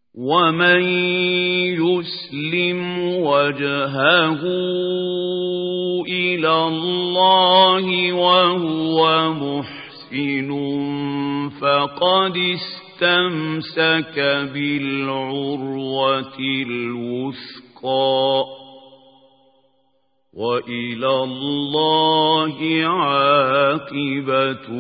ومن يسلم وجهه إلى الله وهو محسن فقد استمسك بالعروة الوثقى وإلى الله عاقبة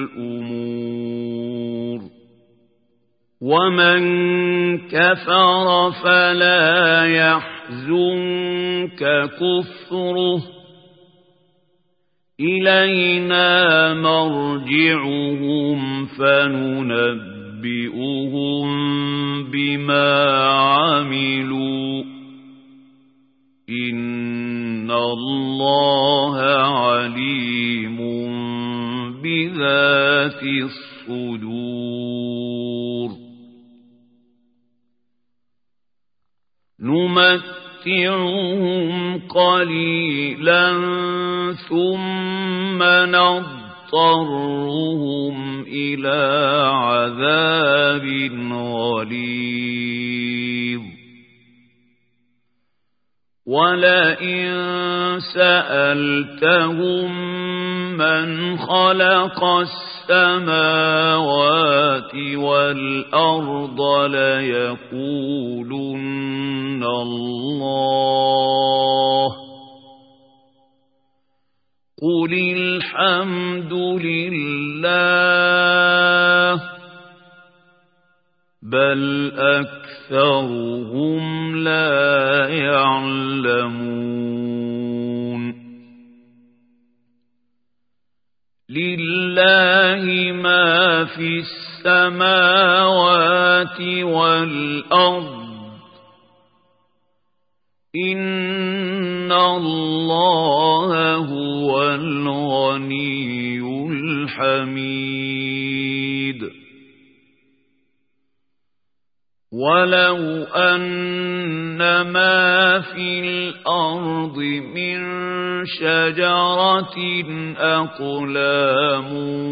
الأمور. ومن كفر فلا يحزنك كفره إلينا مرجعهم فننبئهم بما عملوا إن الله عليم بذات الصدور. نمتعهم قليلا ثم نضطرهم إلى عذاب غليظ. ولئن سألتهم من خلق السماوات والأرض ليقولن الله قل الحمد لله بل أكثرهم لا يعلمون. لله ما في السماوات والأرض إن الله هو الغني الحميد. ولو أن ما في الأرض من شجرة أقلام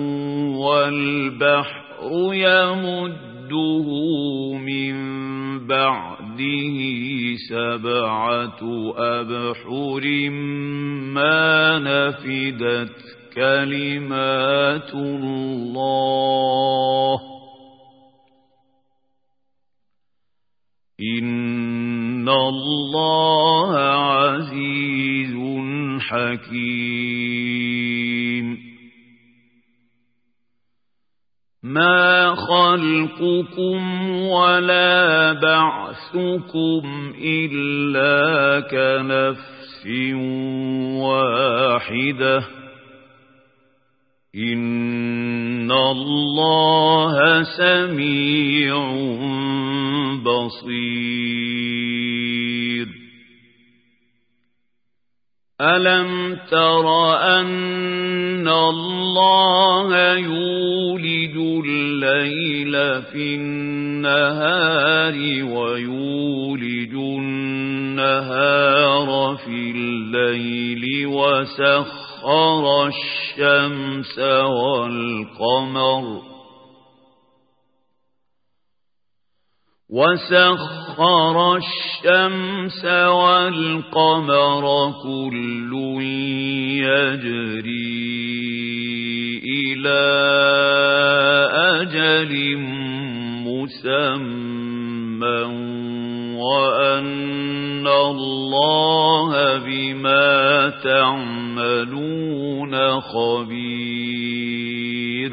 والبحر يمده من بعده 7 أبحر ما نفدت كلمات الله إن الله عزيز حكيم. ما خلقكم ولا بعثكم إلا كنفس واحدة إن الله سميع بصير. ألم تر أن الله يولج الليل في النهار ويولج النهار في الليل وسخر الشمس والقمر كل يجري إلى أجل مسمى وأن الله بما تعملون خبير.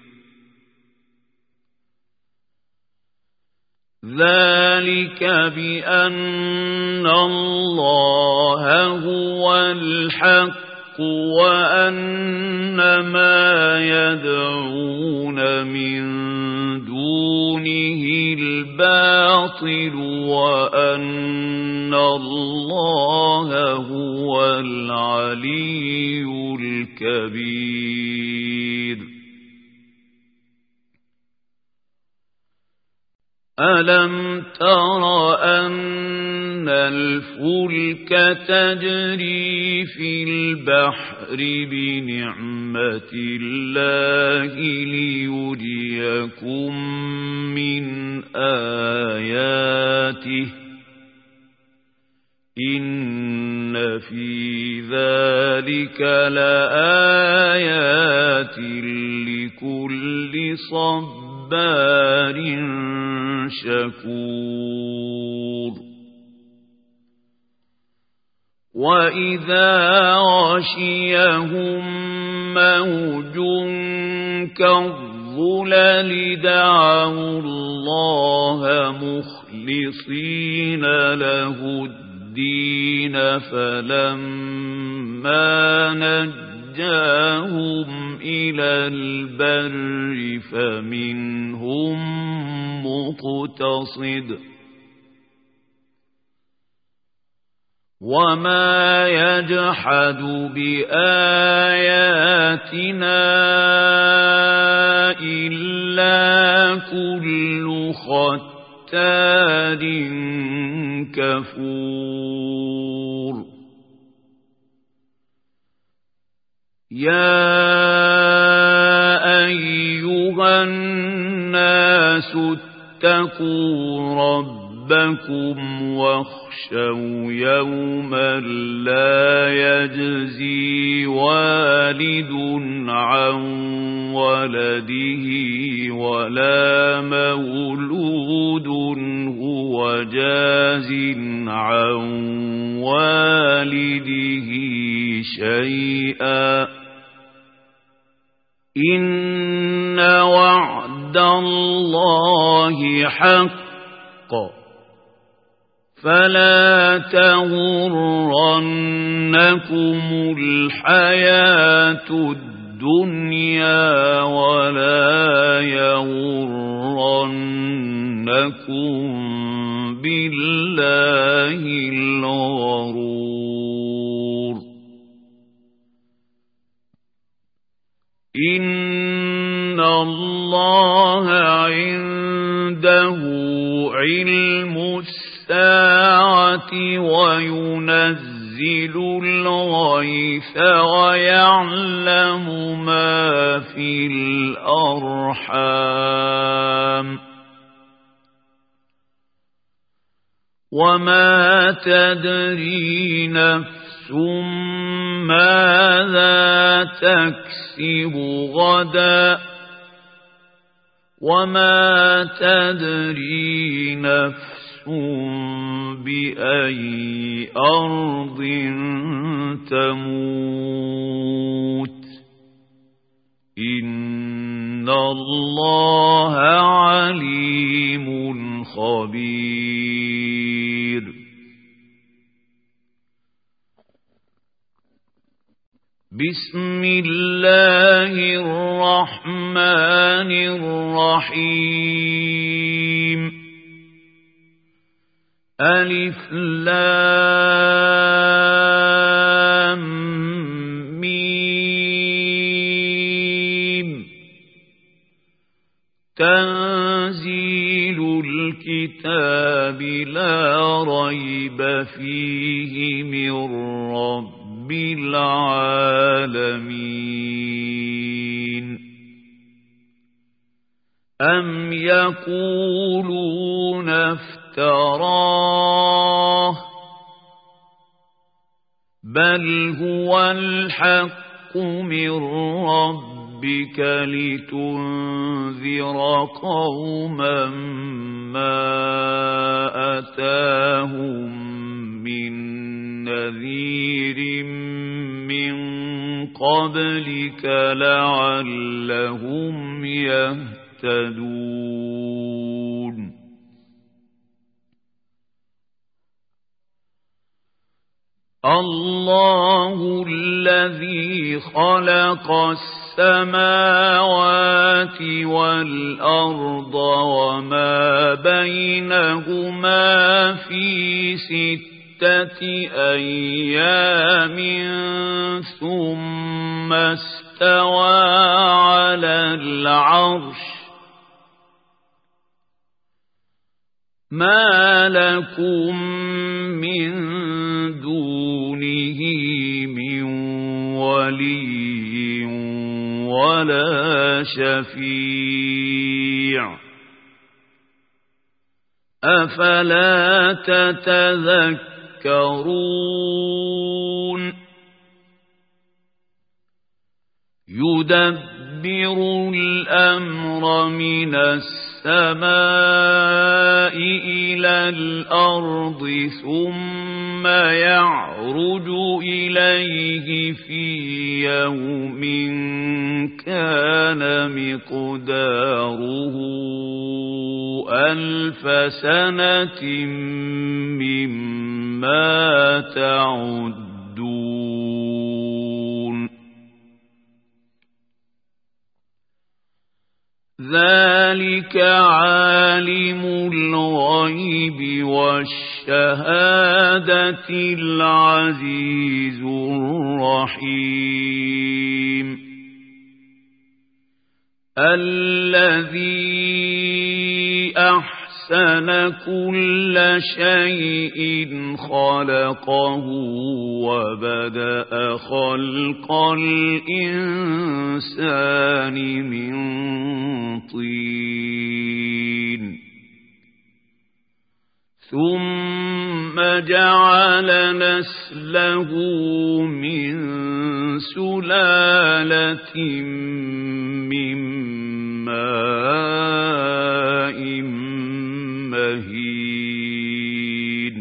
ذلك بأن الله هو الحق وأن ما يدعون من دونه الباطل وأن الله هو العلي الكبير. ألم تر أن الفلك تجري في البحر بنعمة الله ليريكم من آياته إن في ذلك لآيات لكل صبار شكور وإذا غشيهم موج كالظلل دعوا الله مخلصين له الدين فلما نجاهم إلى البر فمنهم مقتصد وما يجحد بآياتنا إلا كل ختار كفور يا أيها الناس اتقوا ربكم واخشوا يوما لا يجزي والد عن ولده ولا مولود هو جاز عن والده شيئا إن وعد الله حق فلا تغرنكم الحياة الدنيا ولا يغرنكم بالله الغرور إن الله عنده علم الساعة وينزل الغيث ويعلم ما في الأرحام وما تدري نفس ماذا تكسب غدا وما تدري نفس بأي أرض تموت إن الله عليم خبير بسم الله الرحمن الرحيم ألف لام ميم تنزيل الكتاب لا ريب فيه من رب العالمين أم يقولون افتراه بل هو الحق من ربك لتنذر قوما ما أتاهم من نذير من قبلك لعلهم يهتدون الله الذي خلق السماوات والأرض وما بينهما في 6 أيام ثم استوى على العرش ما لكم من دونه من ولي ولا شفيع أفلا تتذكرون يدبر الأمر من السماء إلى الأرض ثم يعرج إليه في يوم كان مقداره 1000 سنة مما تعدون ذلك عالم الغيب والشهادة العزيز الرحيم الذي أحسن كل شيء خلقه وبدأ خلق الإنسان من طين ثم جعل نسله من سلالة من ماء مهين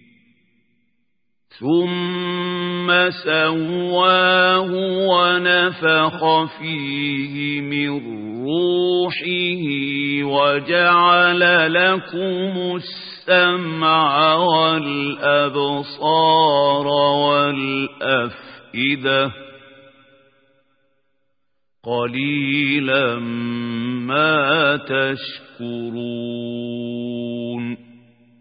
ثم سواه ونفخ فيه من روحه وجعل لكم السمع والأبصار والأفئدة قليلا ما تشكرون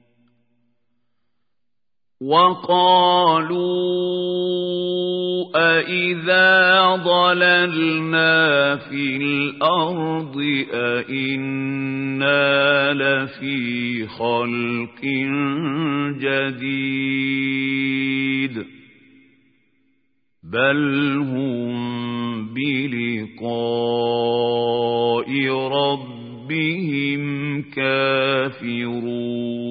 وقالوا أإذا ضللنا في الأرض أإنا لفي خلق جديد بل هم بلقاء ربهم كافرون